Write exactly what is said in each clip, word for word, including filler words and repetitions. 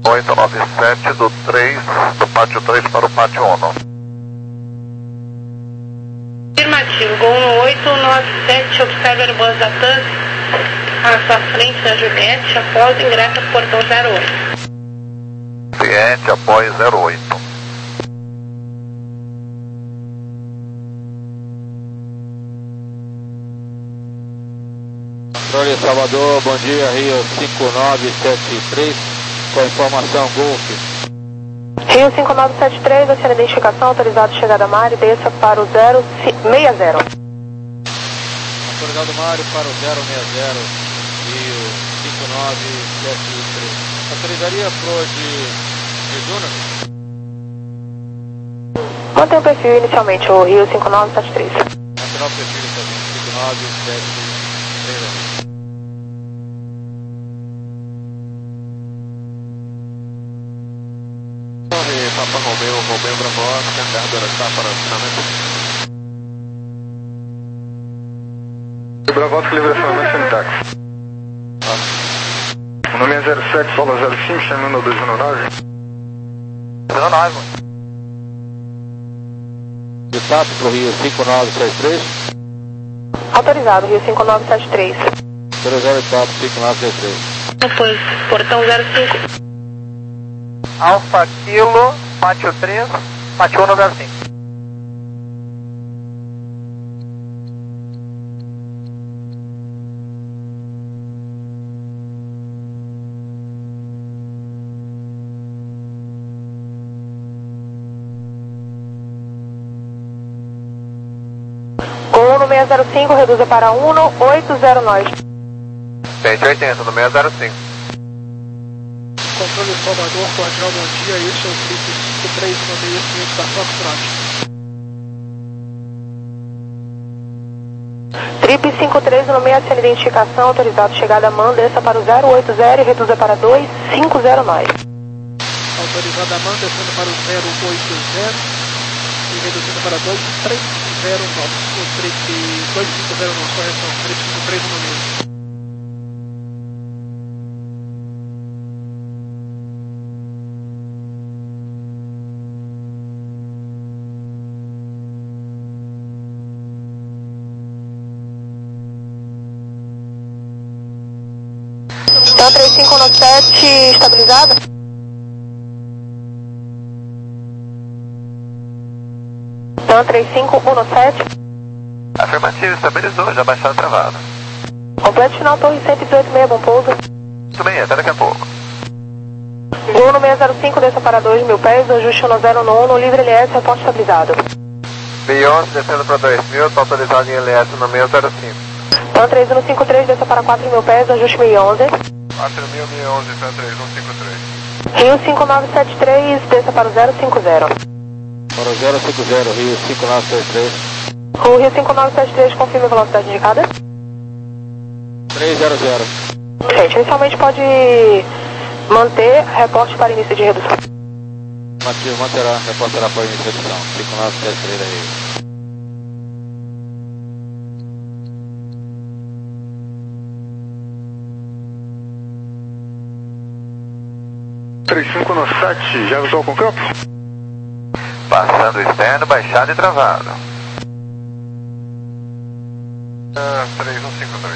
oito nove sete do três, do pátio três para o pátio um. Afirmativo, Gol oito nove sete, observa o bus da TAS à sua frente da Juliette, após ingressa por portão zero oito. Cliente, apoio zero oito. Controle Salvador, bom dia, Rio cinco nove sete três, com informação Golf. Rio cinco nove sete três, oceano identificação, autorizado chegada Mário, desça para o zero seis zero. Autorizado Mário para o zero seis zero, Rio cinco nove sete três. Autorizaria pro de, de Duna? Mantém o perfil inicialmente, o Rio cinco nove sete três. Mantém o perfil inicialmente, cinco nove sete três. Papa Romeu, Romeu Bravo, carregadora está para acionamento. Bravo, livre acionamento sem táxi. O nome é zero sete, sola zero cinco, chamando dois zero nove. zero nove. De T A P para o Rio cinco nove sete três. Autorizado, Rio cinco nove sete três. Autorizado T A P cinco nove sete três. Depois, portão zero cinco. Alfa Kilo, pátio três, pátio um zero cinco. Gol no seis zero cinco, reduza para um oito zero nove. cento e oitenta no seis zero cinco. Controle Salvador, Cordial, bom dia, esse é o Trip cinco três no meio cliente da Foxtrot. Trip cinco três no meio, sem identificação, autorizado chegada MAN, desça para o zero oito zero e reduza para dois cinco zero nove. Autorizada MAN, descendo para o zero oito zero e reduzindo para dois três zero nove. O Trip dois cinco zero nove, correção, Trip cinco três no meio. Então três cinco um sete, estabilizado? Então três cinco um sete. Afirmativo, estabilizou, já baixaram travado. Completo final, torre cento e dezoito e meio, bom pouso. Muito bem, até daqui a pouco. Gol no seis zero cinco, desça para dois mil pés, ajuste no zero nono, livre L S, reporte estabilizado. B onze descendo para dois mil, está autorizado em L S no seis zero cinco. Então três um cinco três, desça para quatro mil pés, ajuste mil e onze. quatro mil, mil e onze, três um cinco três. Rio cinco nove sete três, desça para o zero cinco zero. Para o zero cinco zero, Rio cinco nove sete três. O Rio cinco nove sete três, confirme a velocidade indicada. três zero zero. Gente, inicialmente pode manter reporte para início de redução. Matias manterá, reportará para início de redução. cinco nove sete três da Rio. três cinco um sete, já visual com campo? Passando o externo, baixado e travado. Ah, três um cinco três.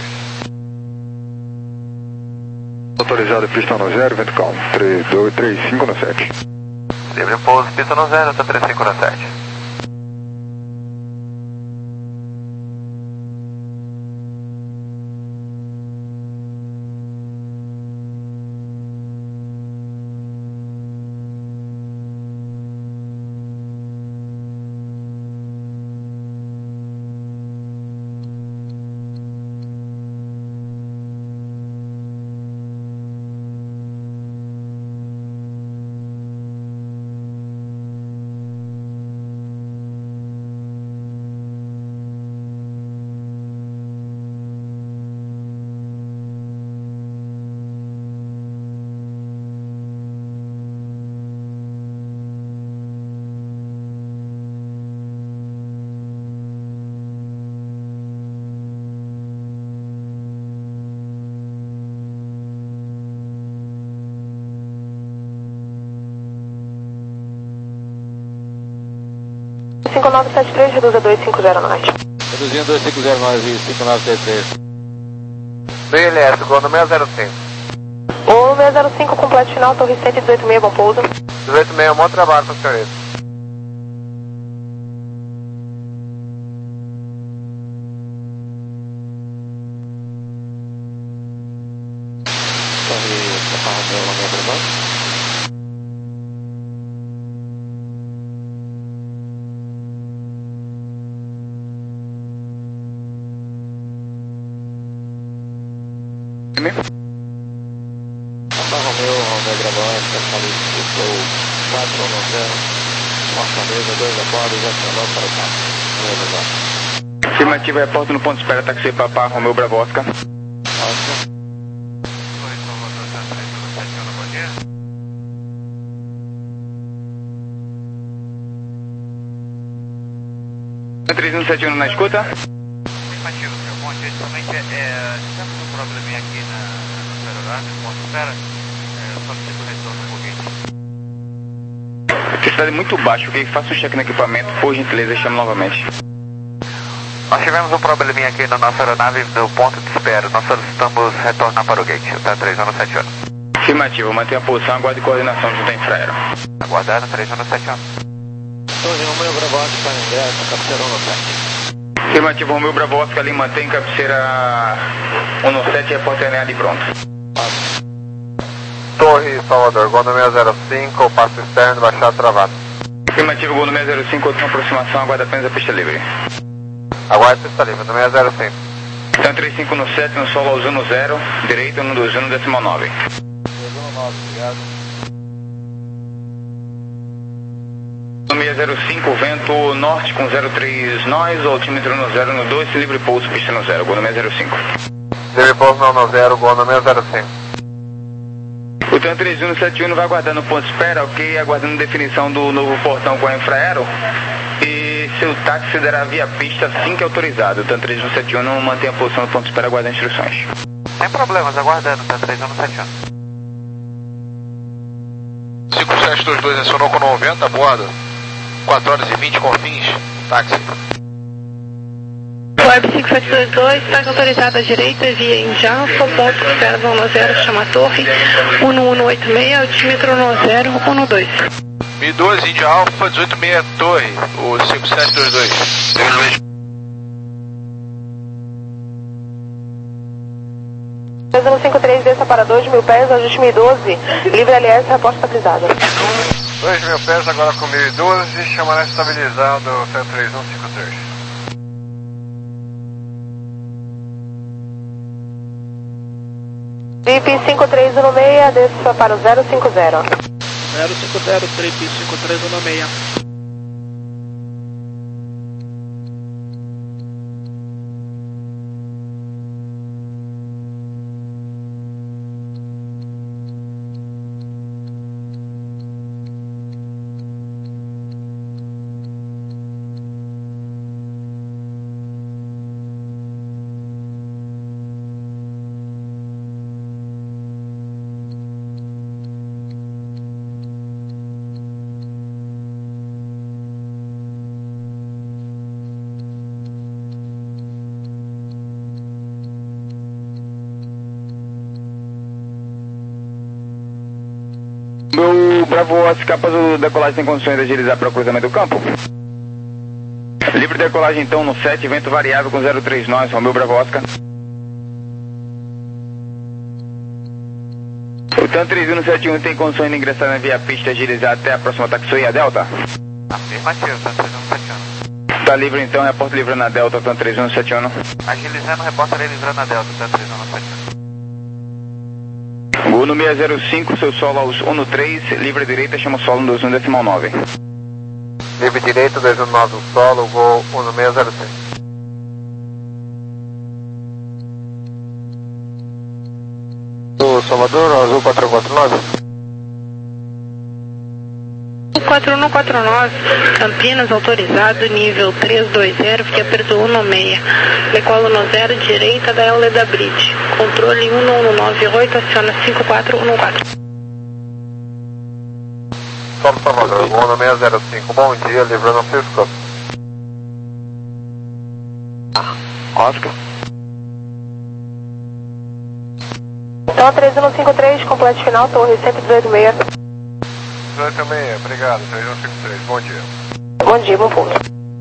Autorizado pista no zero, vento calmo, três dois três cinco um sete. Livre pouso, pista no zero, tá três cinco um sete. cinco nove sete três, reduza dois cinco zero nove. Reduzindo dois cinco zero nove e cinco nove sete três. B L S, gol no seis zero cinco. O seis zero cinco, completo final, torre cento e dezoito meio, bom pouso. dezoito meio, bom trabalho com os senhores. Torre Papa Romeo, Romeo Bravo. Papa Romeo, Romeo Bravo, especialista, Flow quatro um zero, Fortaleza, dois acordos, acionou para o campo. Romeo Bravo. Afirmativo, reporto no ponto de espera, táxi Papa Romeo Bravo Oscar. Oscar. três um sete um na escuta. Afirmativo, senhor Monte, somente é, tivemos um probleminha aqui na, na celular, no ponto de espera, é, solicito o retorno do foguete. Necessidade muito baixa, ok? Faça um check no equipamento, por gentileza, chame novamente. Nós tivemos um probleminha aqui na nossa aeronave do ponto de espera, nós solicitamos retornar para o gate, tá três um sete um. Afirmativo, mantenha a posição, aguarde coordenação junto à infraero. Aguardando, três um sete um. Torre Romeo Bravo, está em ingresso, cabeceira um sete. Afirmativo, Romeo Bravo Oscar, ali mantém cabeceira um no sete, repórter alinhado e pronto. Torre Salvador, gol no seis zero cinco, passo externo, baixado travado. Afirmativo, gol no seis zero cinco, outra aproximação, aguarda apenas a pista livre. Aguarde pista livre, no seis zero cinco. Então trinta e cinco no sete, no solo ao no zero, direito no dois um, decimal nove. Obrigado. No seis zero cinco, vento norte com zero três nós, altímetro no zero no dois, livre pouso, pista no zero, gol no seis zero cinco. Livre pouso não no zero, gol no seis zero cinco. O TAN três um sete um vai aguardando o ponto de espera, ok? Aguardando definição do novo portão com a infraero. E seu táxi dará via pista assim que autorizado. O TAN três um sete um mantém a posição do ponto de espera, aguardando instruções. Sem problemas, aguardando, TAN três um sete um. cinco sete dois dois acionou com noventa a bordo. quatro horas e vinte com fins, táxi. Web cinco sete dois dois, táxi autorizado à direita, via Indialfa, ponto de espera zero zero, chama a torre, um um oito seis, altímetro no zero um dois. Mi doze, Índia Alfa, dezoito meia torre, o cinco sete dois dois. dois um cinco três, desça para dois mil pés, ajuste mil e doze, livre L S, reporte estabilizado. dois mil pés, agora com mil e doze, chamará estabilizado, TAN três um cinco três. V I P cinco três um seis, desça para o zero cinco zero. zero cinco zero, trip cinco três um seis. Meu Bravo Oscar, após o decolagem tem condições de agilizar para o cruzamento do campo? Livre decolagem então no sete, vento variável com zero três nós, Romeo Bravo Oscar. O TAN três um sete um tem condições de ingressar na via pista e agilizar até a próxima taxoia Delta? Afirmativo, TAN três um sete um. Tá livre então, repórter livre na Delta, TAN três um sete um. Agilizando, repórter livrando a Delta, TAN três um sete um. Gol no seis zero cinco, seu solo aos um no três, livre à direita, chama o solo no dois um decimal nove. Livre direito, dois um nove, solo, gol um no seis zero cinco. O Salvador, Azul quatro quatro nove. quatro um quatro nove, Campinas autorizado, nível três dois zero, fica perto um no seis. Decolo no zero, direita da L da Bridge. Controle um um nove oito, aciona cinco quatro um quatro. Solo Salvador, gol no seis zero cinco, bom dia, livrando o seu escopo. Oscar. Então, três um cinco três, completo final, torre cento e dezoito seis. dezoito seis, obrigado, três um cinco três, bom dia. Bom dia, bom pouso.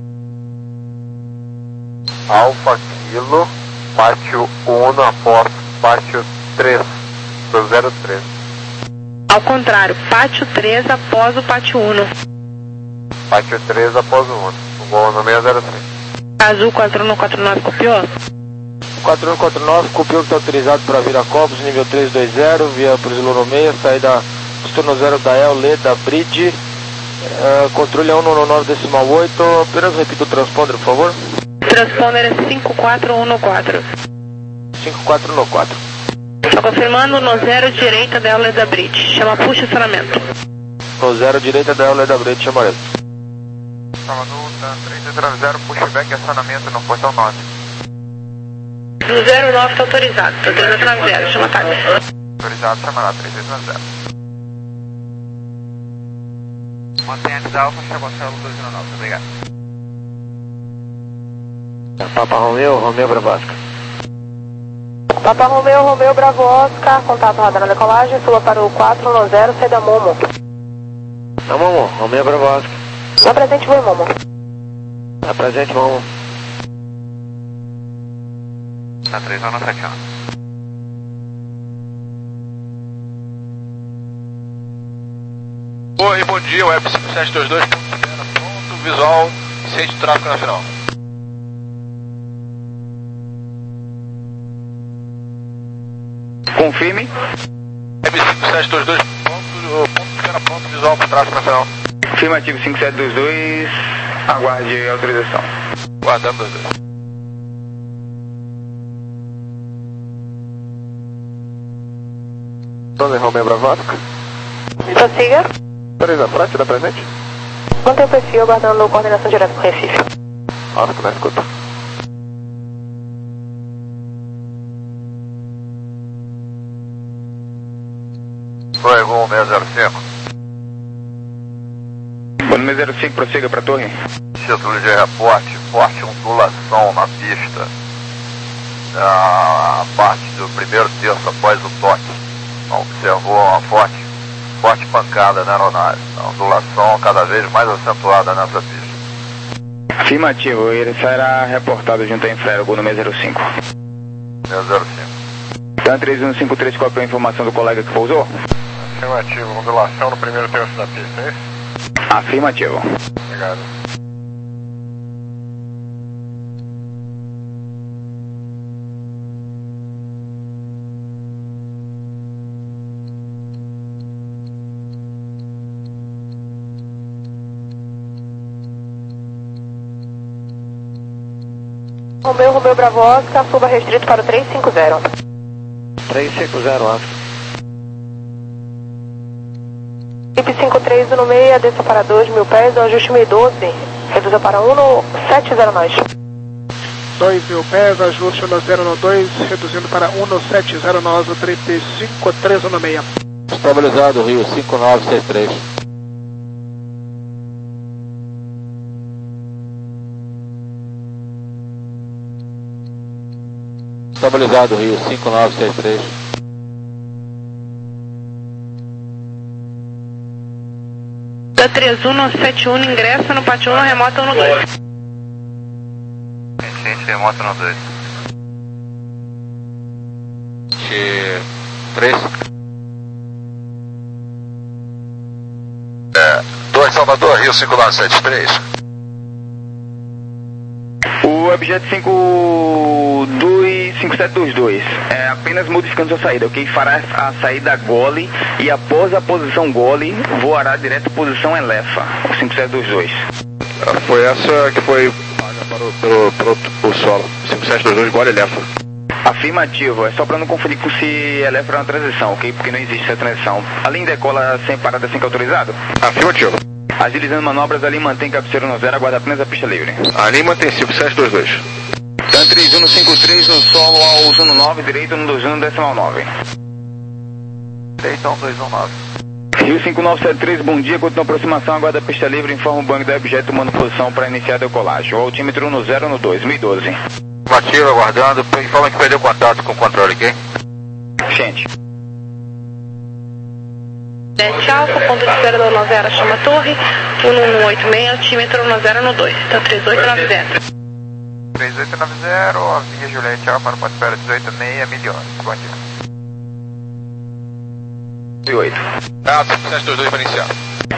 Alfa Kilo, pátio um, após pátio três, do zero três. Ao contrário, pátio três após o pátio um. Pátio três após o um, o voo no seis zero três. Azul quatro um quatro nove, copiou? quatro um quatro nove, copiou que está autorizado para Viracopos, nível três dois zero, via por Zulu seis, saída turno zero da El, Leda, Bridge, uh, controle um um nove decimal oito, apenas repita o transponder, por favor. Transponder é cinco quatro um quatro. cinco quatro um quatro. Estou confirmando no zero direita da El, Leda, Bridge, chama puxa acionamento. No zero direita da El, Leda, Bridge, chama ele. Salvador, três zero zero, pushback e acionamento no portão nove. No zero nove está autorizado, está três zero nove zero, chama tarde. Autorizado, chama lá, três zero zero. Mantenha a Alfa, chegou ao céu dois zero nove, obrigado. Papa Romeu, Romeu Bravosca. Papa Romeu, Romeu, Bravo Oscar, contato radar na decolagem, suba para o quatro um zero, saída Momo. Não, Momo, Romeu Bravosca. Na presente, voo, Momo. Na presente, Momo. Tá três um sete um. Oi, bom dia, Web cinco sete dois dois, pronto, visual, ciente de tráfego na final. Confirme. Web cinco sete dois dois, pronto, ponto pequeno, pronto, visual para tráfego na final. Afirmativo cinco sete dois dois, aguarde a autorização. Guardando dois dois. Tony Romeu Bravosca. Prossiga. Autoriza a frente da presente. Mantém o perfil, aguardando coordenação direta com o Recife. Oscar, na escuta. Oi, voo seis zero cinco. Quando seis zero cinco, prossiga para a torre. Título de reporte, forte ondulação na pista. A parte do primeiro terço após o toque. Observou uma forte, forte pancada na aeronave. A ondulação cada vez mais acentuada nessa pista. Afirmativo, ele será reportado junto à Infraero no seis zero cinco. seis zero cinco. Então três um cinco três, copiou a informação do colega que pousou? Afirmativo, ondulação no primeiro terço da pista, é isso? Afirmativo. Obrigado. Romeu, Romeu, Bravo Oscar, suba restrito para o três cinco zero. três cinco zero, Oscar. Equipe cinco três um seis, desça para dois mil pés, ajuste mil e doze, reduza para um sete zero nós. dois mil pés, ajuste no zero no dois, reduzindo para um sete zero nós, o trip cinco três um seis. Estabilizado, Rio cinco nove seis três. Estabilizado, Rio cinco nove seis três. Da três um sete um, ingressa no pátio um, remota um dois. Gente, remota no dois. três. É, dois Salvador, Rio cinco nove sete três. O objeto cinco dois cinco sete dois dois é apenas modificando sua saída, ok? Fará a saída gole e após a posição gole voará direto à posição Elefa, o cinco sete dois dois. Foi essa que foi paga para o, pelo, pelo, pelo solo. cinco sete dois dois gole Elefa. Afirmativo, é só para não confundir com se Elefa é uma transição, ok? Porque não existe essa transição. Além decola sem parada, sem que autorizado? Afirmativo. Agilizando manobras, ali mantém cabeceira no zero, aguarda apenas a pista livre. Ali mantém cinco sete dois dois. Tan três um cinco três no solo ao uso nove, direito no dois um decimal nove. Direito ao dois um nove. Rio cinco nove sete três, bom dia, continua a aproximação, aguarda a pista livre, informa o banco do objeto tomando posição para iniciar a decolagem. O altímetro no zero no dois, mil e doze. Afirmativo, aguardando. Informa que perdeu contato com o controle, ok? Gente. Sete Alfa, ponto de espera da um zero, chama Torre, um um oito seis, altímetro um zero no dois, então três oito nove zero. três oito nove zero, a via Juliette Alfa no ponto de espera dezoito seis milhões. Bom dia. oito. Ah, cinco sete dois dois para iniciar.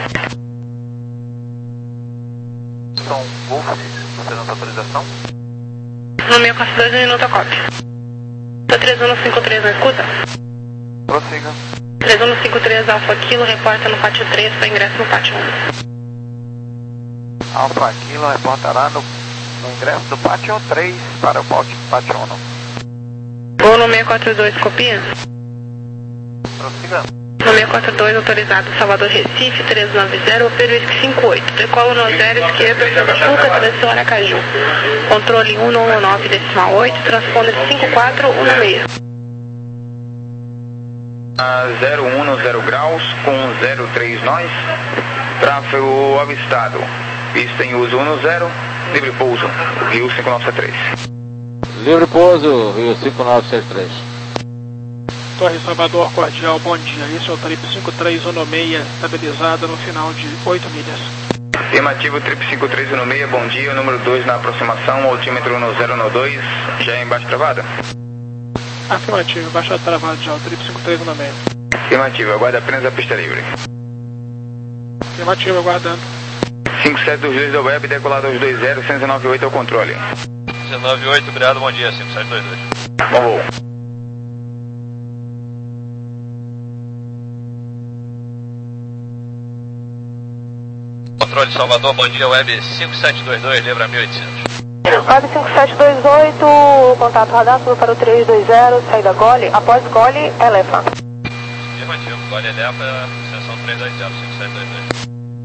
São Wolf, você não tem autorização? No meu quatro dois, um minuto a cópia. Tá três um cinco três, não escuta? Prossiga. três um cinco três, Alfa Kilo, reporta no pátio três para ingresso no pátio um. Alfa Kilo reportará no, no ingresso do pátio três para o pátio um. Ou no seis quatro dois, copia? Prossiga. No seis quatro dois, autorizado Salvador Recife, três nove zero, Peruísque cinco oito. Decolo no zero, esquerda, Fuca, selecione Acaju. Controle um um nove, decimal oito, transponder cinco quatro um seis. zero um zero graus com zero três nós, tráfego avistado, pista em uso um zero, livre pouso, Rio cinco nove sete três. Livre pouso, Rio cinco nove sete três. Torre Salvador Cordial, bom dia. Esse é o trip cinco três um seis, estabilizado no final de oito milhas. Afirmativo, trip cinco três um seis, bom dia, número dois na aproximação, altímetro um zero no dois, já é embaixo travada? Afirmativo, baixa travado já, o trip cinco três um seis. Afirmativo, aguarda apenas a pista livre. Afirmativo, aguardando. cinco sete dois dois da web, decolado aos dois zero, cento e nove oito ao controle. cento e nove oito, obrigado, bom dia, cinco sete dois dois. Bom voo. Controle Salvador, bom dia, web cinco sete dois dois, Libra mil e oitocentos. Web cinco sete dois oito, contato radar sul para o três dois zero, saída Gole, após Gole, Elefa. Afirmativo, Gole Elefa, seção três dois zero, cinco sete dois dois.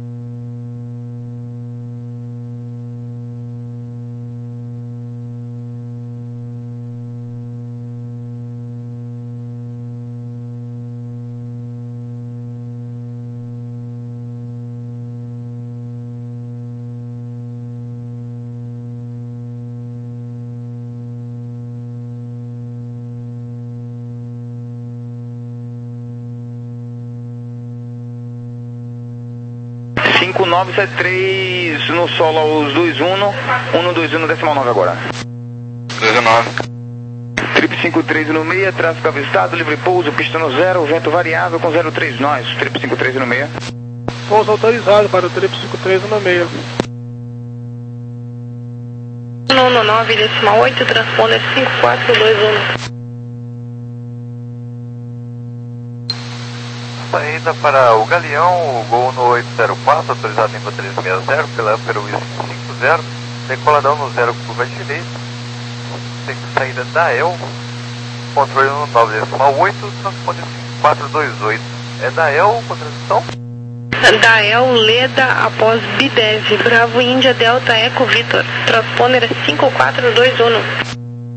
cinco nove sete três no solo aos dois um, um dois um decimal nove agora. dois nove. Trip cinco três no seis, tráfego avistado, livre pouso, pista no zero, vento variável com zero três nós, trip cinco três no seis. Pouso autorizado para o trip cinco três um seis. um nove, decimal oito, transponder cinco quatro dois um. Saída para o Galeão, o Gol no oito zero quatro, autorizado nível três seis zero, pela Peruísque cinco zero, decoladão no zero, curva direita, tem saída da E L, controle no nove decimal oito, transponder cinco quatro dois oito. É da E L, com transição? Da E L, Leda, após Bidev, Bravo Índia, Delta, Eco, Vitor, transponder cinco quatro dois um.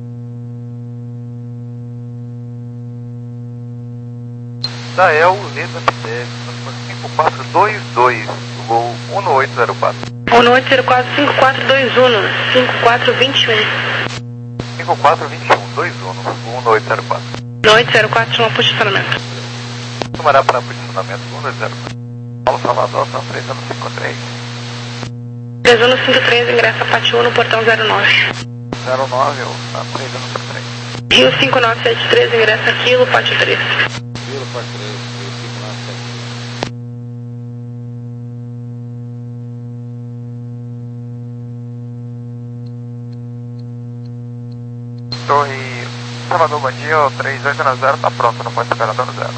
Da E L, Leda, Bidev, transponder cinco quatro dois dois, o Gol um oito zero quatro. um oito zero quatro, cinco quatro dois um, cinco quatro dois um. cinco quatro dois um, dois um, um oito zero quatro. um oito zero quatro, chama posicionamento. Tomará para posicionamento um oito zero quatro. Paulo Salvador, São três anos cinco três. três um cinco três, ingressa Pátio um no portão zero nove. zero nove, ou São três anos cinco três. Rio cinco nove sete três, ingressa Quilo, Pátio três. Quilo, Pátio três, Rio cinco nove sete três. Torre Salvador, bom dia, o três oito nove zero está pronto, não pode esperar dando zero.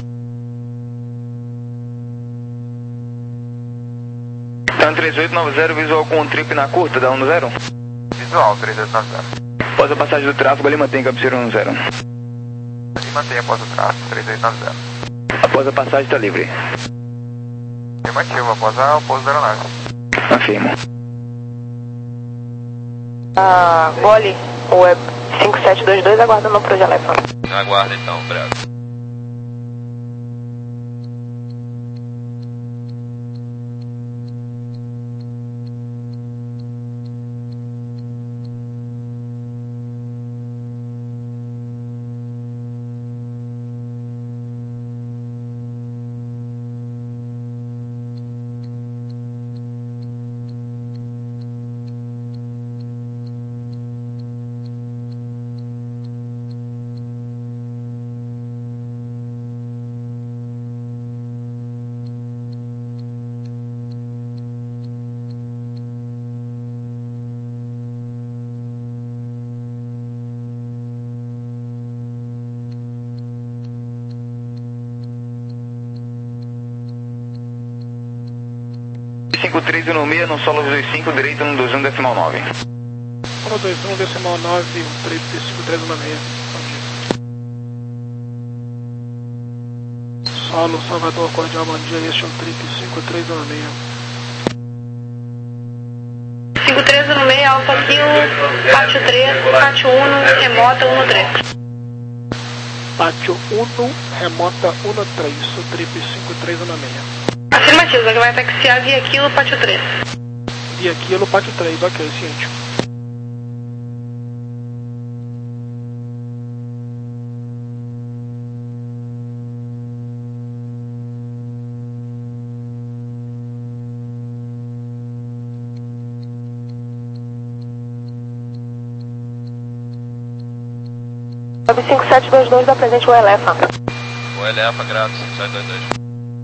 Então três oito nove zero, visual com trip na curta, dá um zero? Visual, três oito nove zero. Após a passagem do tráfego, ali mantém cabeceira um zero. E mantenha após o tráfego, três oito nove zero. Após a passagem está livre. Afirmativo, após a pouso da aeronave. Afirmo. Ah, Gole, Web cinco sete dois dois, aguardando para o Elefa. Aguarda então, obrigado. cinco três um seis no solo dois cinco, direito um dois um decimal nove. um dois um decimal nove, um três cinco três um seis. Solo, Salvador, cordial, bom dia, este é o trip cinco três um seis. cinco três um seis, Alfa Kilo, Pátio três, Pátio um, remota um três. Pátio um, remota um três, o trip cinco três um seis. Afirmativo, que vai taxiar via Kilo, Pátio três. Via Kilo, Pátio três, ok, ciente. nove cinco sete dois dois, apresente o Elefa. O Elefa, grátis, cinco sete dois dois.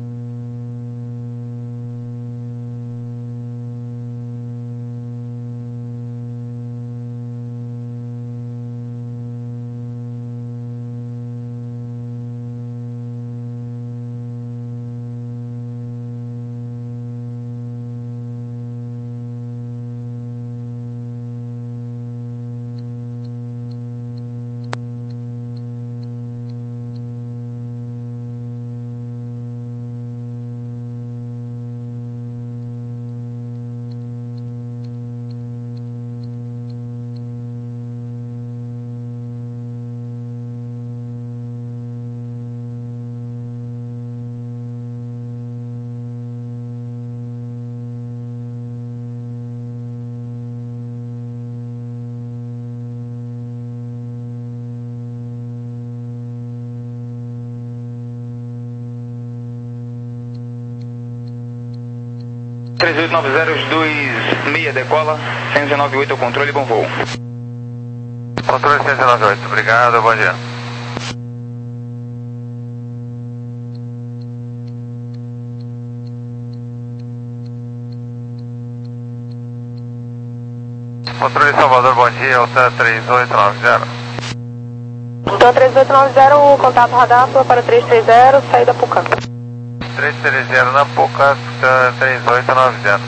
três oito nove zero dois seis decola, cento e nove oito controle, bom voo. Controle cento e nove oito, obrigado, bom dia. Controle Salvador, bom dia, Alta três oito nove zero. Então três oito nove zero, contato radar, sua para três três zero, saída Pucã. três três zero na Pucã, três oito nove zero.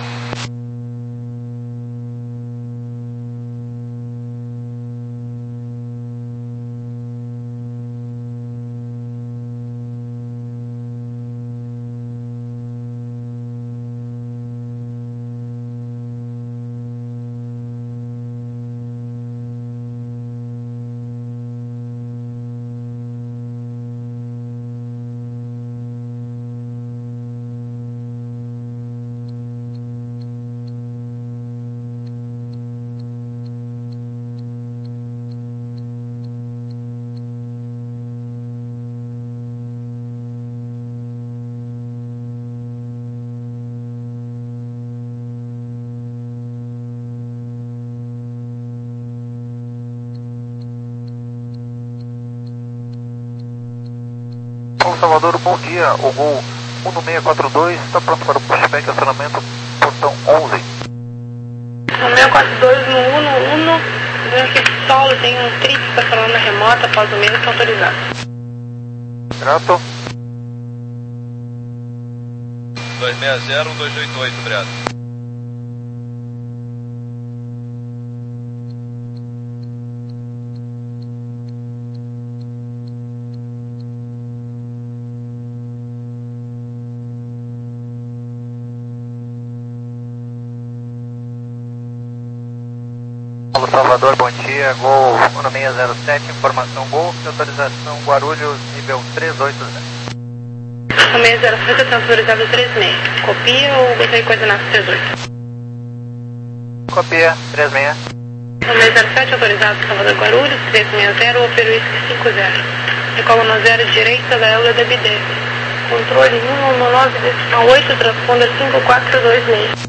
Salvador, bom dia. O Gol um seis quatro dois está pronto para o pushback, acionamento portão onze. um seis quatro dois no um no um, vendo que esse solo tem um trip estacionando na remota, após o mesmo, está autorizado. Grato. dois seis zero um dois oito oito, obrigado. Salvador, bom dia, Gol um seis zero sete, informação Gol, autorização Guarulhos, nível três oito zero. um seis zero sete, eu tenho autorizado três seis. Copia ou gostaria de coordenar três oito? Copia, três seis. um seis zero sete, autorizado Salvador Guarulhos, três seis zero, Operuísque cinco zero. Decola no zero direita da L da B D. Controle um um nove decimal oito, transponder cinco quatro dois seis.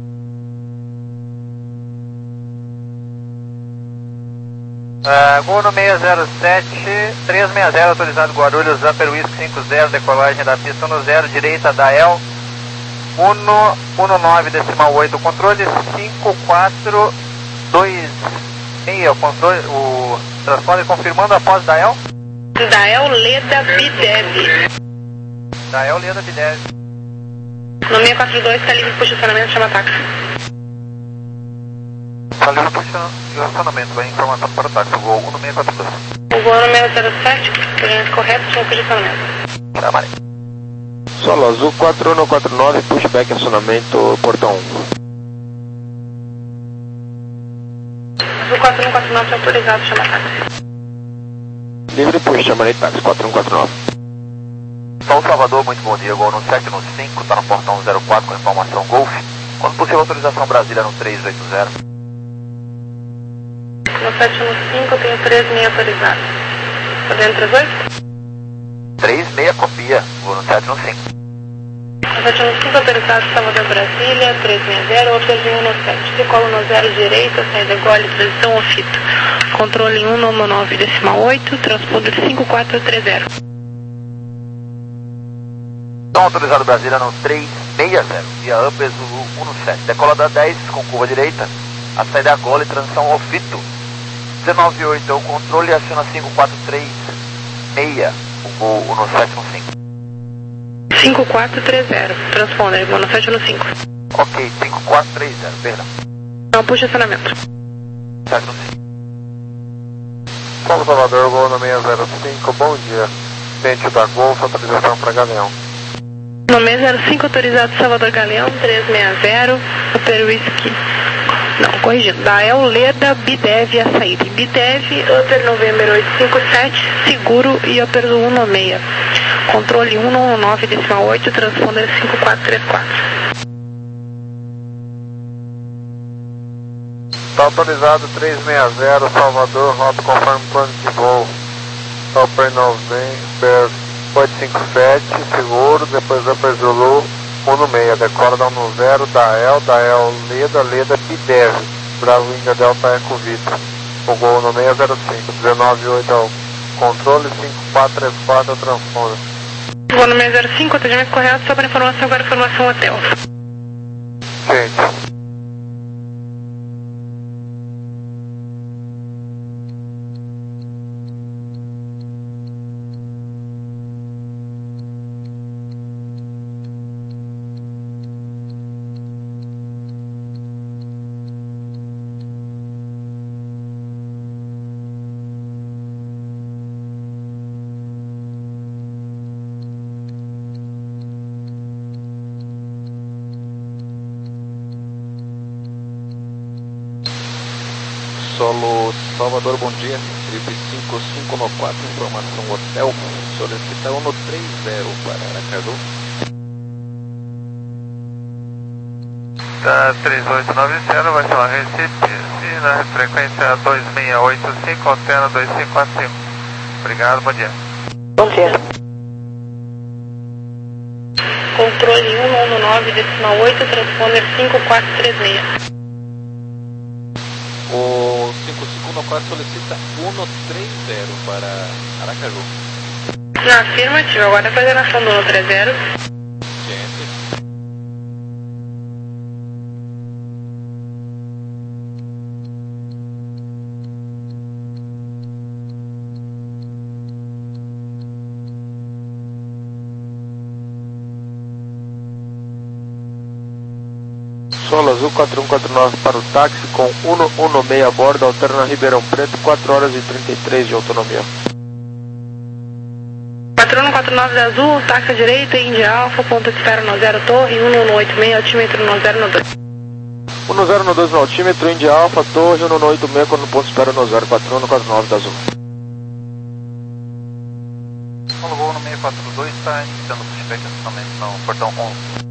Uh, Gol no seis zero sete, três seis zero, autorizado Guarulhos, Aperuísque cinco zero, decolagem da pista no zero, direita da L, um um nove decimal oito, controle cinco quatro dois seis, o controle, o transponder confirmando após da L? Da L, Leda, Bidev. Da L, Leda, Bidev. No seis quatro dois está livre para estacionamento, chama táxi. Está livre para estacionamento, vai informação para o táxi, o Gol um no seis quatro dois. O Gol no seis zero sete, cliente correto, chama para estacionamento. Tá, Maria. Solo Azul quatro um quatro nove, pushback acionamento, portão um. Azul quatro um quatro nove está autorizado, chama táxi. Livre push, chamarei táxi quatro um quatro nove. São Salvador, muito bom dia, Gol no sete no cinco, está no portão zero quatro com informação Golf. Quando possível, autorização Brasília no três oito zero. No sete no cinco, eu tenho três meia autorizado. Podendo três oito? três seis copia, Gol no sete no cinco. No sete no cinco, autorizado Salvador Brasília, três seis zero, observe um no sete. Decolo no zero direita, saída gole, transição ou fito. Controle um no nove decimal oito, transponder cinco quatro três zero. Então, autorizado Brasília no três seis zero, via Upper Zulu um no sete. Decola da dez com curva direita, a saída é gole, transição ao fito. dezenove oito é o controle e aciona cinco quatro três seis, o Gol no sete no cinco. cinco quatro três zero, transponder, no sete no cinco. Ok, cinco quatro três zero, perdão. Não, puxa acionamento. sete no cinco. São Salvador, Gol no seis zero cinco, bom dia. Tente da Golf, autorização para Galeão. No seis zero cinco, autorizado Salvador Galeão, três seis zero, Upper Whisky. Não, corrigindo. Da El Leda, Bidev a saída. Bidev, Upper November oito cinco sete, seguro e Upper um no seis. Controle um no nove decimal oito, transponder cinco quatro três quatro. Está autorizado três seis zero, Salvador, rota conforme plano de voo. Upper November oito cinco sete, seguro, depois Upper Zulu um no seis, decora da um no zero, da El, da El Leda, Leda Bidev, Bravo India Delta Eco Vitor. O Gol no seis zero cinco, dezenove oito é o controle, cinco quatro três quatro é o transponder. Gol no seis zero cinco, atendimento correto, só para informação, agora informação hotel. Gente. Solo Salvador, bom dia. Trip cinco cinco no quatro, informação hotel. Solicita um no três zero para Aracaju. Tá, três oito nove zero, vai chamar Recife. E na frequência dois seis oito cinco, altera dois cinco quatro cinco. Obrigado, bom dia. Bom dia. Controle um no nove decimal oito, transponder cinco quatro três seis. O cinco cinco no quatro solicita um no três zero para Aracaju. Na afirmativa, agora a coordenação do um no três zero. Gente. Solo Azul quatro um quatro nove para o táxi com um no um no seis a bordo, alterna Ribeirão Preto, quatro horas e trinta e três de autonomia. quatro um quatro nove da Azul, táxi à direita, Índia Alfa, ponto de espera no zero Torre, um no oito seis, altímetro no zero no dois. um no zero no dois no altímetro, Índia Alfa, Torre, um no oito seis, quando ponto de espera no zero quatro um quatro nove da Azul. O Gol no seis quatro dois está iniciando o pushback acionamento no portão onze.